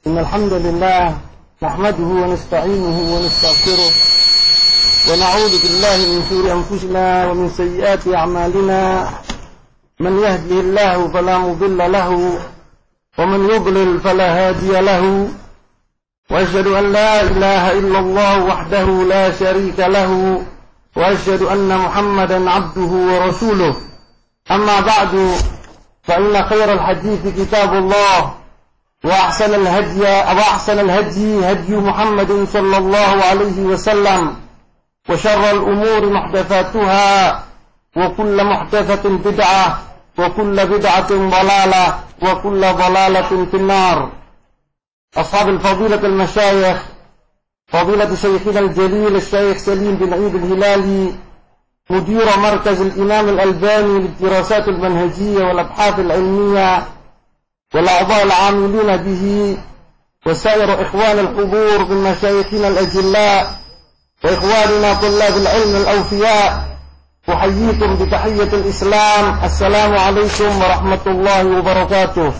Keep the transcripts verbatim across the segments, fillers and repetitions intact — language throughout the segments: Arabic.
إن الحمد لله نحمده ونستعينه ونستغفره ونعوذ بالله من شرور أنفسنا ومن سيئات أعمالنا. من يهده الله فلا مضل له ومن يضلل فلا هادي له، وأشهد أن لا إله إلا الله وحده لا شريك له، وأشهد أن محمدا عبده ورسوله. أما بعد، فإن خير الحديث كتاب الله، وأحسن الهدي وأحسن الهدي هدي محمد صلى الله عليه وسلم، وشر الأمور محدثاتها، وكل محدثة بدعة، وكل بدعة ضلالة، وكل ضلالة في النار. أصحاب الفضيلة المشايخ، فضيلة شيخنا الجليل الشيخ سليم بن عيد الهلالي، مدير مركز الإمام الألباني للدراسات المنهجية والأبحاث العلمية، والأعضاء العاملين به، وسائر إخوان الحضور من مشايخنا الأجلاء وإخواننا طلاب العلم الأوفياء، أحييكم بتحية الإسلام. السلام عليكم ورحمة الله وبركاته.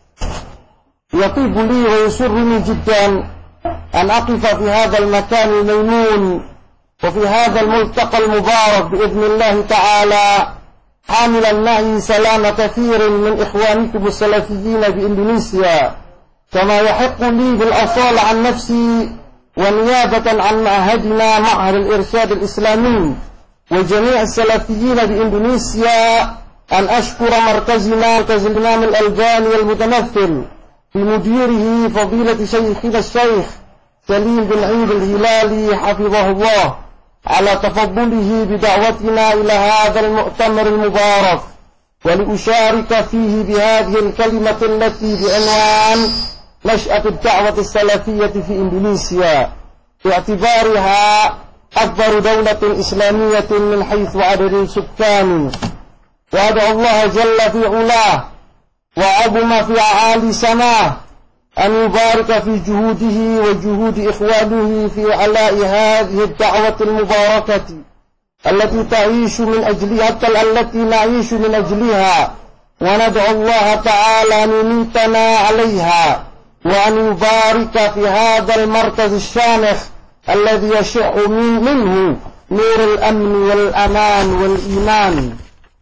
يطيب لي ويسرني جدا أن أقف في هذا المكان الميمون وفي هذا الملتقى المبارك بإذن الله تعالى، حاملا معي سلام كثير من إخوانكم السلفيين بإندونيسيا، كما يحق لي بالأصالة عن نفسي ونيابة عن معهدنا معهد الإرشاد الإسلامي وجميع السلفيين بإندونيسيا أن أشكر مركزنا مركز الإمام الألباني المتمثل بمديره فضيلة شيخنا الشيخ سليم بن عيد الهلالي حفظه الله على تفضله بدعوتنا إلى هذا المؤتمر المبارك، ولأشارك فيه بهذه الكلمة التي بعنوان نشأة الدعوة السلفية في إندونيسيا، باعتبارها أكبر دولة إسلامية من حيث عدد السكان. وأدعو الله جل في علاه وعظم في أعالي سماه أن يبارك في جهوده وجهود إخوانه في علاء هذه الدعوة المباركة التي تعيش من أجلها التي نعيش من أجلها، وندعو الله تعالى أن يميتنا عليها، وأن يبارك في هذا المركز الشامخ الذي يشع منه نور الأمن والأمان والإيمان.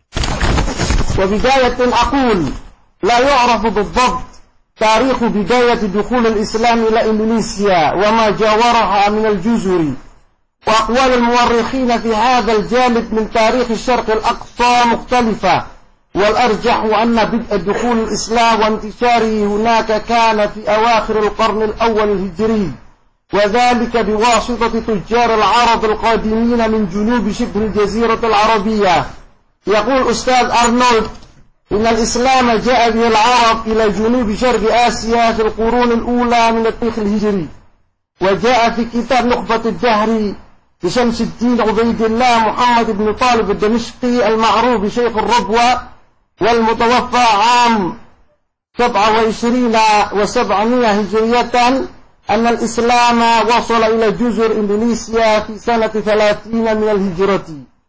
وبداية أقول لا يعرف بالضبط تاريخ بداية دخول الإسلام إلى إندونيسيا وما جاورها من الجزر، وأقوال المؤرخين في هذا الجانب من تاريخ الشرق الأقصى مختلفة، والأرجح أن بدء دخول الإسلام وانتشاره هناك كان في أواخر القرن الأول الهجري، وذلك بواسطة تجار العرب القادمين من جنوب شبه الجزيرة العربية. يقول أستاذ أرنولد إن الإسلام جاء به العرب إلى جنوب شرق آسيا في القرون الأولى من التاريخ الهجري، وجاء في كتاب نخبة الدهر لشمس الدين عبيد الله محمد بن طالب الدمشقي المعروف بشيخ الربوة، والمتوفى عام سبعة وعشرين وسبعمائة هجرية، أن الإسلام وصل إلى جزر إندونيسيا في سنة ثلاثين من الهجرة.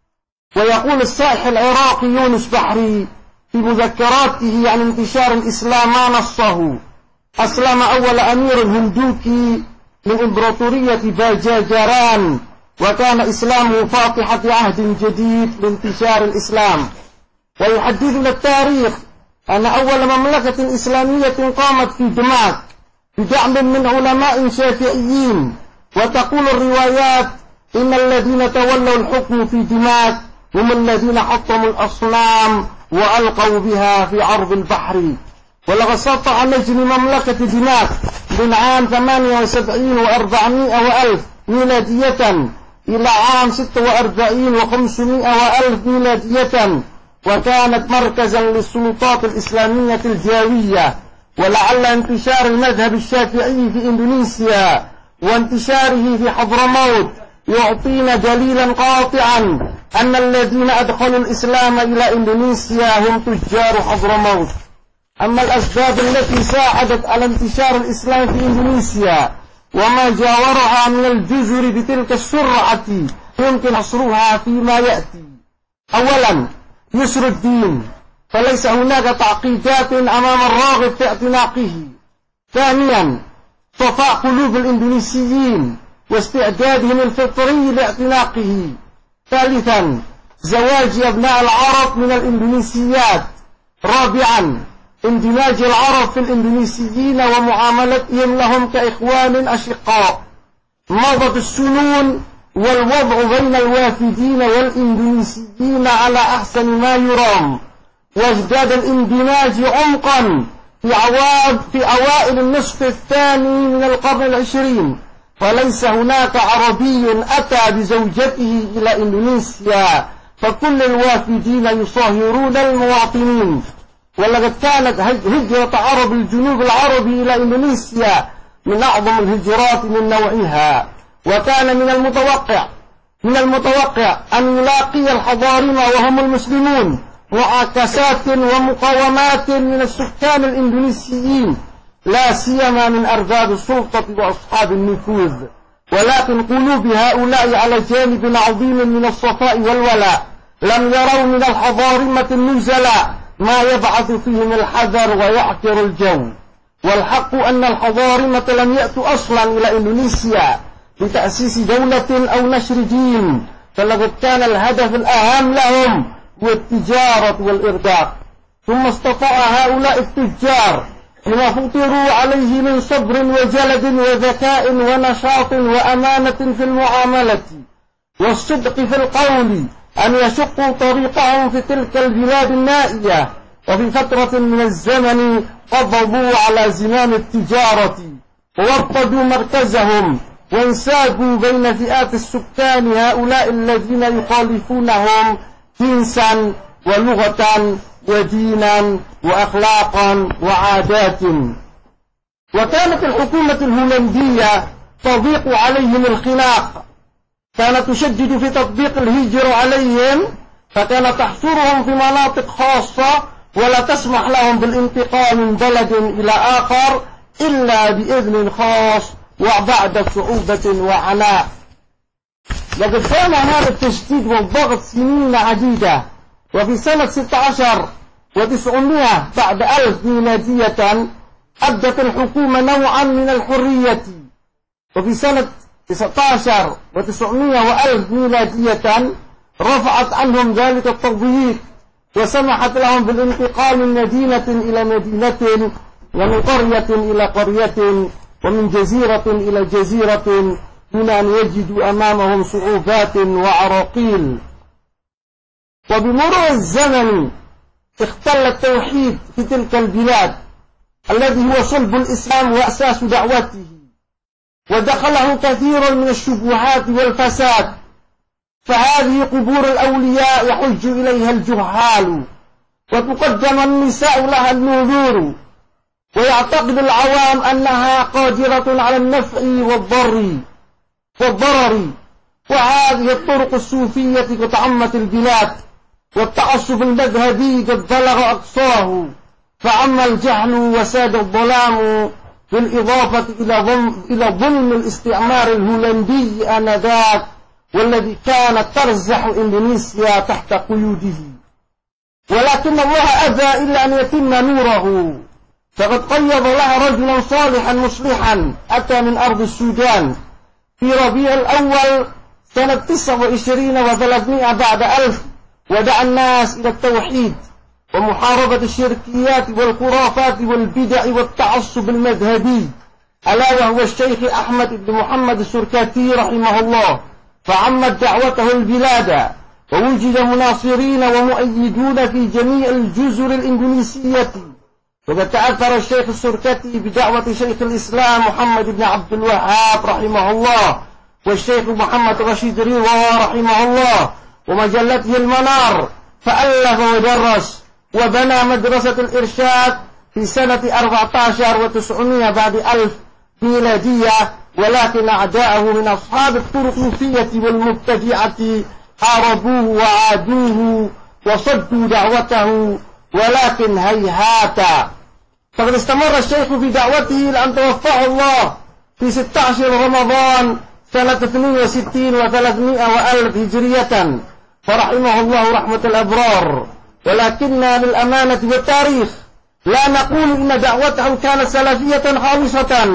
ويقول السائح العراقي يونس بحري في مذكراته عن انتشار الإسلام ما نصه: أسلم أول أمير هندوكي من إمبراطورية باجاجران، وكان إسلامه فاتحة عهد جديد لانتشار الإسلام. ويحدثنا التاريخ أن أول مملكة إسلامية قامت في دمشق بدعم من علماء شافعيين، وتقول الروايات إن الذين تولوا الحكم في دمشق هم الذين حطموا الأصنام وألقوا بها في عرض البحر. ولقد استطاع نجم مملكة دمشق من عام ثمانية وسبعين وأربعمائة وألف ميلادية إلى عام ستة وأربعين وخمسمائة وألف ميلادية، وكانت مركزا للسلطات الإسلامية الجاوية. ولعل انتشار المذهب الشافعي في إندونيسيا وانتشاره في حضرموت يعطينا دليلا قاطعا أن الذين أدخلوا الإسلام إلى إندونيسيا هم تجار حضرموت. أما الأسباب التي ساعدت على انتشار الإسلام في إندونيسيا وما جاورها من الجزر بتلك السرعة يمكن حصرها فيما يأتي. أولا، يسر الدين، فليس هناك تعقيدات أمام الراغب في اعتناقه. ثانيا، صفاء قلوب الإندونيسيين واستعدادهم الفطري لاعتناقه. ثالثا زواج أبناء العرب من الإندونيسيات. رابعا اندماج العرب في الإندونيسيين ومعاملتهم لهم كإخوان أشقاء. مضت السنون والوضع بين الوافدين والإندونيسيين على أحسن ما يرام، وازداد الاندماج عمقا في, عواد في أوائل النصف الثاني من القرن العشرين، فليس هناك عربي أتى بزوجته إلى إندونيسيا، فكل الوافدين يصاهرون المواطنين. ولقد كانت هجرة عرب الجنوب العربي إلى إندونيسيا من أعظم الهجرات من نوعها، وكان من المتوقع من المتوقع أن يلاقي الحضارمة وهم المسلمون معاكسات ومقاومات من السكان الإندونيسيين، لا سيما من أرباب السلطة وأصحاب النفوذ، ولكن قلوب هؤلاء على جانب عظيم من الصفاء والولاء لم يروا من الحضارمة النزلاء ما يبعث فيهم الحذر ويعكر الجو. والحق أن الحضارمة لم يأتوا أصلا إلى إندونيسيا لتأسيس دولة أو نشر دين، فلقد كان الهدف الأهم لهم هو التجارة والإرزاق. ثم استطاع هؤلاء التجار لما فطروا عليه من صبر وجلد وذكاء ونشاط وأمانة في المعاملة والصدق في القول أن يشقوا طريقهم في تلك البلاد النائية، وفي فترة من الزمن قبضوا على زمام التجارة ووطدوا مركزهم وانسابوا بين فئات السكان هؤلاء الذين يخالفونهم جنسا ولغة ودينا وأخلاقا وعادات. وكانت الحكومة الهولندية تضيق عليهم الخناق، كانت تشدد في تطبيق الهجر عليهم، فكانت تحصرهم في مناطق خاصة ولا تسمح لهم بالانتقال من بلد إلى آخر إلا بإذن خاص وبعد صعوبة وعناء. لقد كان هذا التشديد والضغط سنين عديدة، وفي سنة ستة عشر وتسعمائة بعد ألف ميلادية أبدت الحكومة نوعا من الحرية، وفي سنة تسعة عشر وتسعمائة وألف ميلادية رفعت عنهم ذلك التضييق وسمحت لهم بالانتقال من مدينة إلى مدينة ومن قرية إلى قرية ومن جزيرة إلى جزيرة دون أن يجدوا أمامهم صعوبات وعراقيل. وبمرور الزمن اختل التوحيد في تلك البلاد الذي هو صلب الإسلام وأساس دعوته، ودخله كثير من الشبهات والفساد، فهذه قبور الأولياء يحج إليها الجهال، وتقدم النساء لها النذور، ويعتقد العوام أنها قادرة على النفع والضر والضرر. وهذه الطرق الصوفية قد عمت البلاد، والتعصب المذهبي قد بلغ أقصاه، فعم الجهل وساد الظلام، بالإضافة إلى ظلم الاستعمار الهولندي آنذاك، والذي كانت ترزح إندونيسيا تحت قيوده. ولكن الله أبى إلا أن يتم نوره، فقد قيض لها رجلا صالحا مصلحا أتى من أرض السودان في ربيع الأول سنة تسعة وعشرين وثلاثمائة بعد ألف، ودعا الناس إلى التوحيد ومحاربة الشركيات والخرافات والبدع والتعصب المذهبي، ألا وهو الشيخ أحمد بن محمد السركاتي رحمه الله، فعمت دعوته البلاد، ووجد مناصرين ومؤيدون في جميع الجزر الإندونيسية. وقد تأثر الشيخ السركاتي بدعوة شيخ الإسلام محمد بن عبد الوهاب رحمه الله، والشيخ محمد رشيد رضا رحمه الله، ومجلته المنار، فألف ودرس وبنى مدرسة الإرشاد في سنة أربعة عشر وتسعمائة بعد ألف ميلادية. ولكن أعداءه من أصحاب الطرقوفية والمبتدعة حاربوه وعادوه وصدوا دعوته، ولكن هيهات. فقد استمر الشيخ في دعوته لأن توفاه الله في ستة عشر رمضان سنة اثنين وستين وثلاثمائة وألف هجرية، فرحمه الله رحمة الأبرار. ولكن للأمانة والتاريخ لا نقول إن دعوته كانت سلفية خالصة،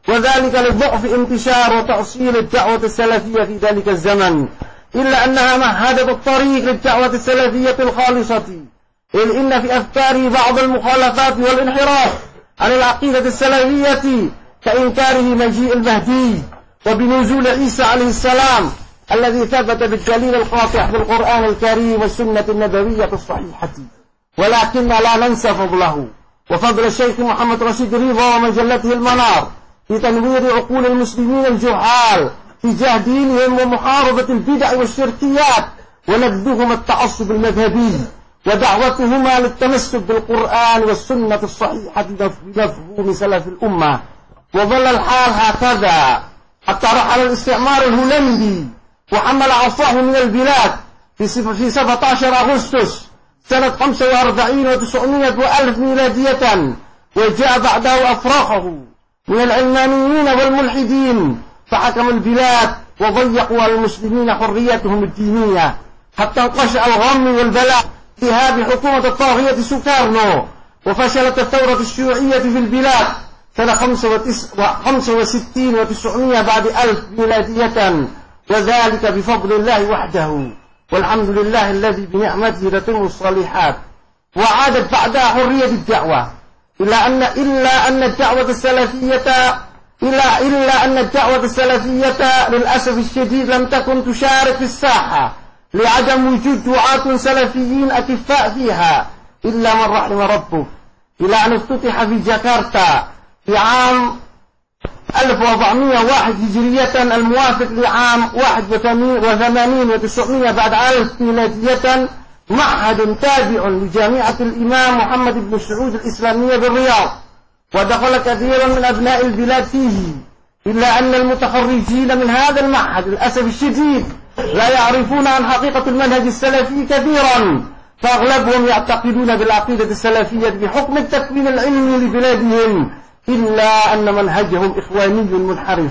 وذلك لضعف انتشار وتأصيل الدعوة السلفية في ذلك الزمن، إلا أنها مهدت الطريق للدعوة السلفية الخالصة، إذ إن في أفكاره بعض المخالفات والانحراف عن العقيدة السلفية، كإنكاره مجيء المهدي وبنزول عيسى عليه السلام الذي ثبت بالدليل القاطع في القرآن الكريم والسنة النبوية الصحيحة. ولكن لا ننسى فضله وفضل الشيخ محمد رشيد رضا ومجلته المنار في تنوير عقول المسلمين الجهال تجاه دينهم ومحاربة البدع والشركيات ونبذهم التعصب المذهبي، ودعوتهما للتمسك بالقرآن والسنة الصحيحة بمفهوم سلف الأمة. وظل الحال هكذا حتى رحل الاستعمار الهولندي وحمل عصاه من البلاد في سبعة عشر أغسطس سنة خمسة وأربعين وتسعمائة وألف ميلادية، وجاء بعده أفراخه من العلمانيين والملحدين فحكموا البلاد وضيقوا على المسلمين حريتهم الدينية، حتى انقشع الغم والبلاء في هذه حكومة الطاغية سوكارنو، وفشلت الثورة الشيوعية في البلاد سنة خمسة وستين وتسعمائة بعد ألف ميلادية، وذلك بفضل الله وحده، والحمد لله الذي بنعمته تتم الصالحات. وعادت بعدها حرية الدعوة، إلا أن إلا أن الدعوة السلفية إلا إلا أن الدعوة السلفية للأسف الشديد لم تكن تشارك في الساحة لعدم وجود دعاة سلفيين أكفاء فيها إلا من رحم ربه، إلى أن افتتح في جاكرتا في عام ألف وأربعمائة وواحد هجرية الموافق لعام واحد وثمانين وتسعمائة بعد ألف ميلادية معهد تابع لجامعة الإمام محمد بن سعود الإسلامية بالرياض، ودخل كثيرا من أبناء البلاد فيه، إلا أن المتخرجين من هذا المعهد للأسف الشديد لا يعرفون عن حقيقة المنهج السلفي كثيرا، فأغلبهم يعتقدون بالعقيدة السلفية بحكم التكوين العلمي لبلادهم، إلا أن منهجهم إخواني منحرف.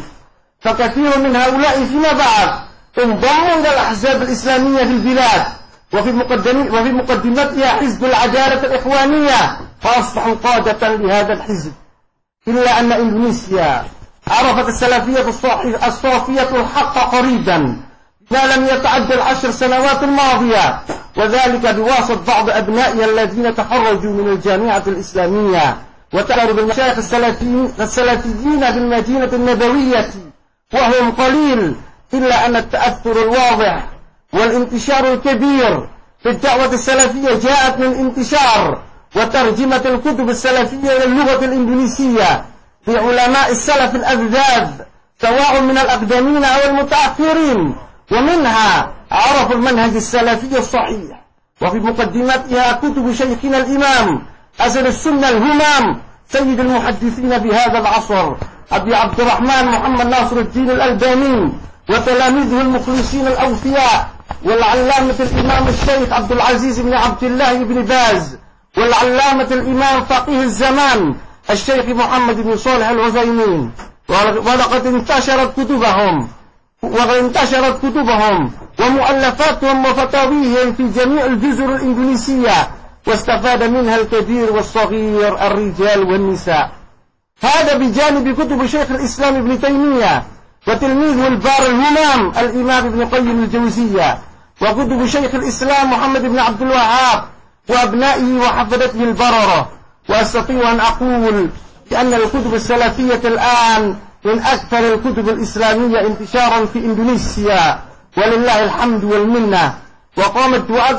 فكثير من هؤلاء فيما بعد انضموا إلى الأحزاب الإسلامية في البلاد، وفي وفي مقدمتها حزب العدالة الإخوانية، فأصبحوا قادة لهذا الحزب. إلا أن إندونيسيا عرفت السلفية الصافية الحق قريبا ما لم يتعدى العشر سنوات الماضية، وذلك بواسطة بعض أبنائها الذين تخرجوا من الجامعة الإسلامية وتعرض المشايخ السلفيين, السلفيين بالمدينة النبوية، وهم قليل، إلا أن التأثر الواضح والانتشار الكبير في الدعوة السلفية جاءت من انتشار وترجمة الكتب السلفية إلى اللغة الإندونيسية بعلماء السلف الأجداد سواء من الأقدمين أو المتأخرين، ومنها عرفوا المنهج السلفي الصحيح. وفي مقدمتها كتب شيخنا الإمام أسد السنة الهمام سيد المحدثين بهذا العصر أبي عبد الرحمن محمد ناصر الدين الألباني وتلاميذه المخلصين الأوفياء، والعلامة الإمام الشيخ عبد العزيز بن عبد الله بن باز، والعلامة الإمام فقيه الزمان الشيخ محمد بن صالح العثيمين. ولقد انتشرت كتبهم وانتشرت كتبهم ومؤلفاتهم وفتاويهم في جميع الجزر الإندونيسية، واستفاد منها الكبير والصغير الرجال والنساء. هذا بجانب كتب شيخ الإسلام ابن تيمية وتلميذه البار الهمام الإمام ابن قيم الجوزية، وكتب شيخ الإسلام محمد بن عبد الوهاب وأبنائه وحفدته البررة. وأستطيع أن أقول بأن الكتب السلفية الآن من أكثر الكتب الإسلامية انتشارا في إندونيسيا، ولله الحمد والمنة. وقام الدعاة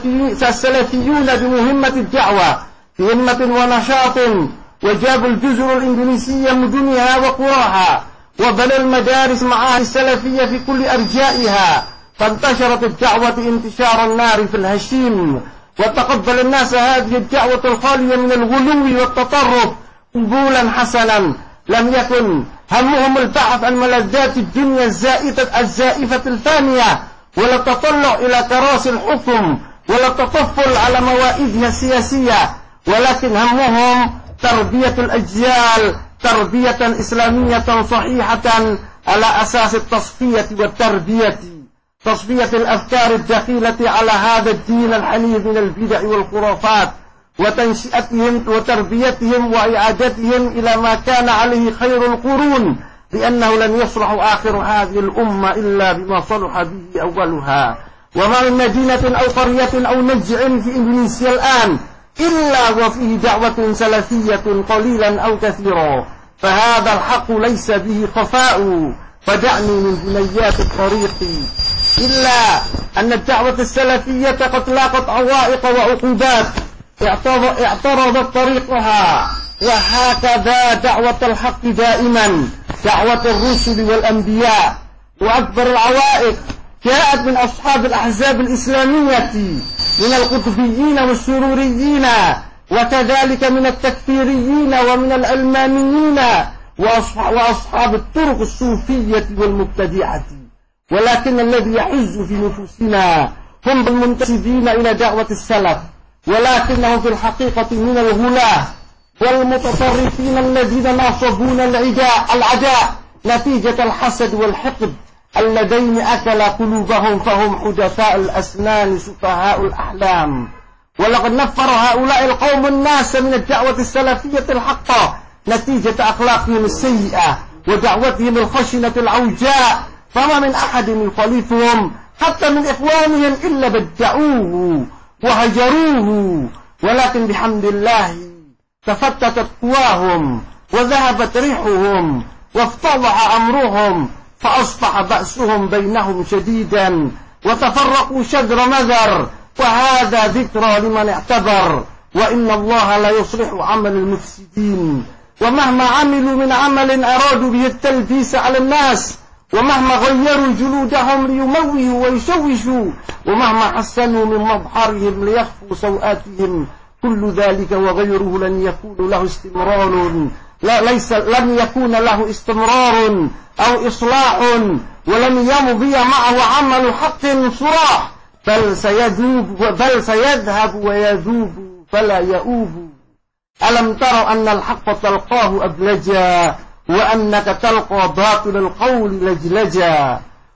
السلفيون بمهمة الدعوة بهمة ونشاط، وجابوا الجزر الإندونيسية مدنها وقراها، وبنوا المدارس معاهد السلفية في كل أرجائها، فانتشرت الدعوة انتشار النار في الهشيم، وتقبل الناس هذه الدعوة الخالية من الغلو والتطرف قبولا حسنا. لم يكن همهم البحث عن ملذات الدنيا الزائفة الزائفة الفانية، ولا التطلع إلى كراسي الحكم، ولا التطفل على موائدها السياسية، ولكن همهم تربية الأجيال تربية إسلامية صحيحة على أساس التصفية والتربية، تصفية الأفكار الدخيلة على هذا الدين الحنيف من البدع والخرافات، وتنشئتهم وتربيتهم وإعادتهم إلى ما كان عليه خير القرون، لأنه لن يصلح آخر هذه الأمة إلا بما صلح به أولها. وما من مدينة أو قرية أو نجع في إندونيسيا الآن إلا وفيه دعوة سلفية قليلا أو كثيرا، فهذا الحق ليس به خفاء، فدعني من بنيات الطريق. إلا أن الدعوة السلفية قد لاقت عوائق وعقوبات اعترضت طريقها، وهكذا دعوة الحق دائما، دعوة الرسل والأنبياء. وأكبر العوائق جاءت من أصحاب الأحزاب الإسلامية من القطبيين والسروريين، وكذلك من التكفيريين ومن العلمانيين وأصحاب الطرق الصوفية والمبتدعة. ولكن الذي يحز في نفوسنا هم المنتسبين إلى دعوة السلف، ولكنهم في الحقيقة من الغلاة والمتطرفين الذين ناصبون العداء العداء نتيجة الحسد والحقد اللذين أكل قلوبهم، فهم حدثاء الأسنان سفهاء الأحلام. ولقد نفر هؤلاء القوم الناس من الدعوة السلفية الحقة نتيجة أخلاقهم السيئة ودعوتهم الخشنة العوجاء، فما من أحد يخالفهم حتى من إخوانهم إلا بدعوه وهجروه. ولكن بحمد الله تفتتت قواهم وذهبت ريحهم وافتضح أمرهم، فأصبح بأسهم بينهم شديدا وتفرقوا شجر مذر، وهذا ذكرى لمن اعتبر. وإن الله لا يصلح عمل المفسدين، ومهما عملوا من عمل أرادوا به التلبيس على الناس، ومهما غيروا جلودهم ليموهوا ويشوشوا، ومهما حسنوا من مظهرهم ليخفوا سوآتهم، كل ذلك وغيره لن يكون له استمرار لا ليس لن يكون له استمرار أو إصلاح، ولن يمضي معه عمل حق صراح، بل سيذوب بل سيذهب ويذوب فلا يؤوب. ألم تروا أن الحق تلقاه أبلجا، وأنك تلقى باطل القول لجلجا.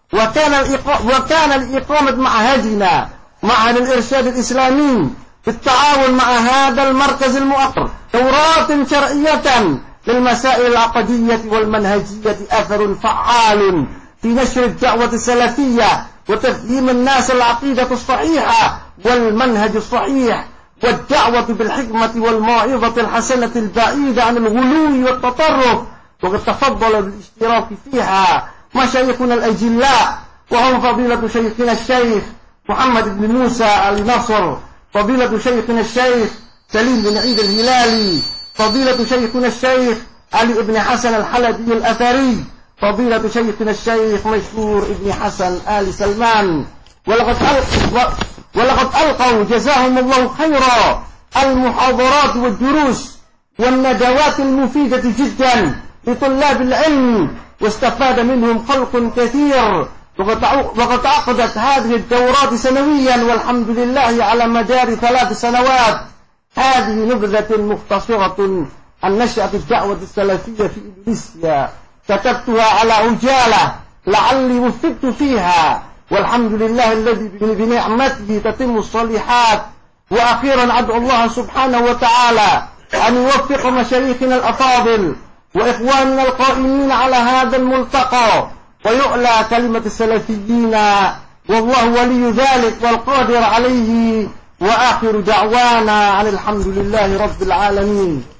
وكان وكان الإقامة معهدنا معهد الإرشاد الإسلامي بالتعاون مع هذا المركز المؤقر دورات شرعية للمسائل العقدية والمنهجية أثر فعال في نشر الدعوة السلفية وتفهيم الناس العقيدة الصحيحة والمنهج الصحيح، والدعوة بالحكمة والموعظة الحسنة البعيدة عن الغلو والتطرف. وقد تفضل بالاشتراك فيها مشايخنا الأجلاء، وهم فضيلة شيخنا الشيخ محمد بن موسى النصر، فضيلة شيخنا الشيخ سليم بن عيد الهلالي، فضيلة شيخنا الشيخ علي بن حسن الحلبي الأثري، فضيلة شيخنا الشيخ مشهور بن حسن آل سلمان. ولقد ألقوا, ولقد ألقوا جزاهم الله خيرا المحاضرات والدروس والندوات المفيدة جدا لطلاب العلم، واستفاد منهم خلق كثير. وقد عقدت هذه الدورات سنويا والحمد لله على مدار ثلاث سنوات. هذه نبذة مختصرة عن نشأة الدعوة السلفية في إندونيسيا، كتبتها على عجالة لعلي وفقت فيها، والحمد لله الذي بنعمته تتم الصالحات. وأخيرا أدعو الله سبحانه وتعالى أن يوفق مشايخنا الأفاضل وإخواننا القائمين على هذا الملتقى، ويعلى كلمة السلفيين، والله ولي ذلك والقادر عليه. وآخر دعوانا عن الحمد لله رب العالمين.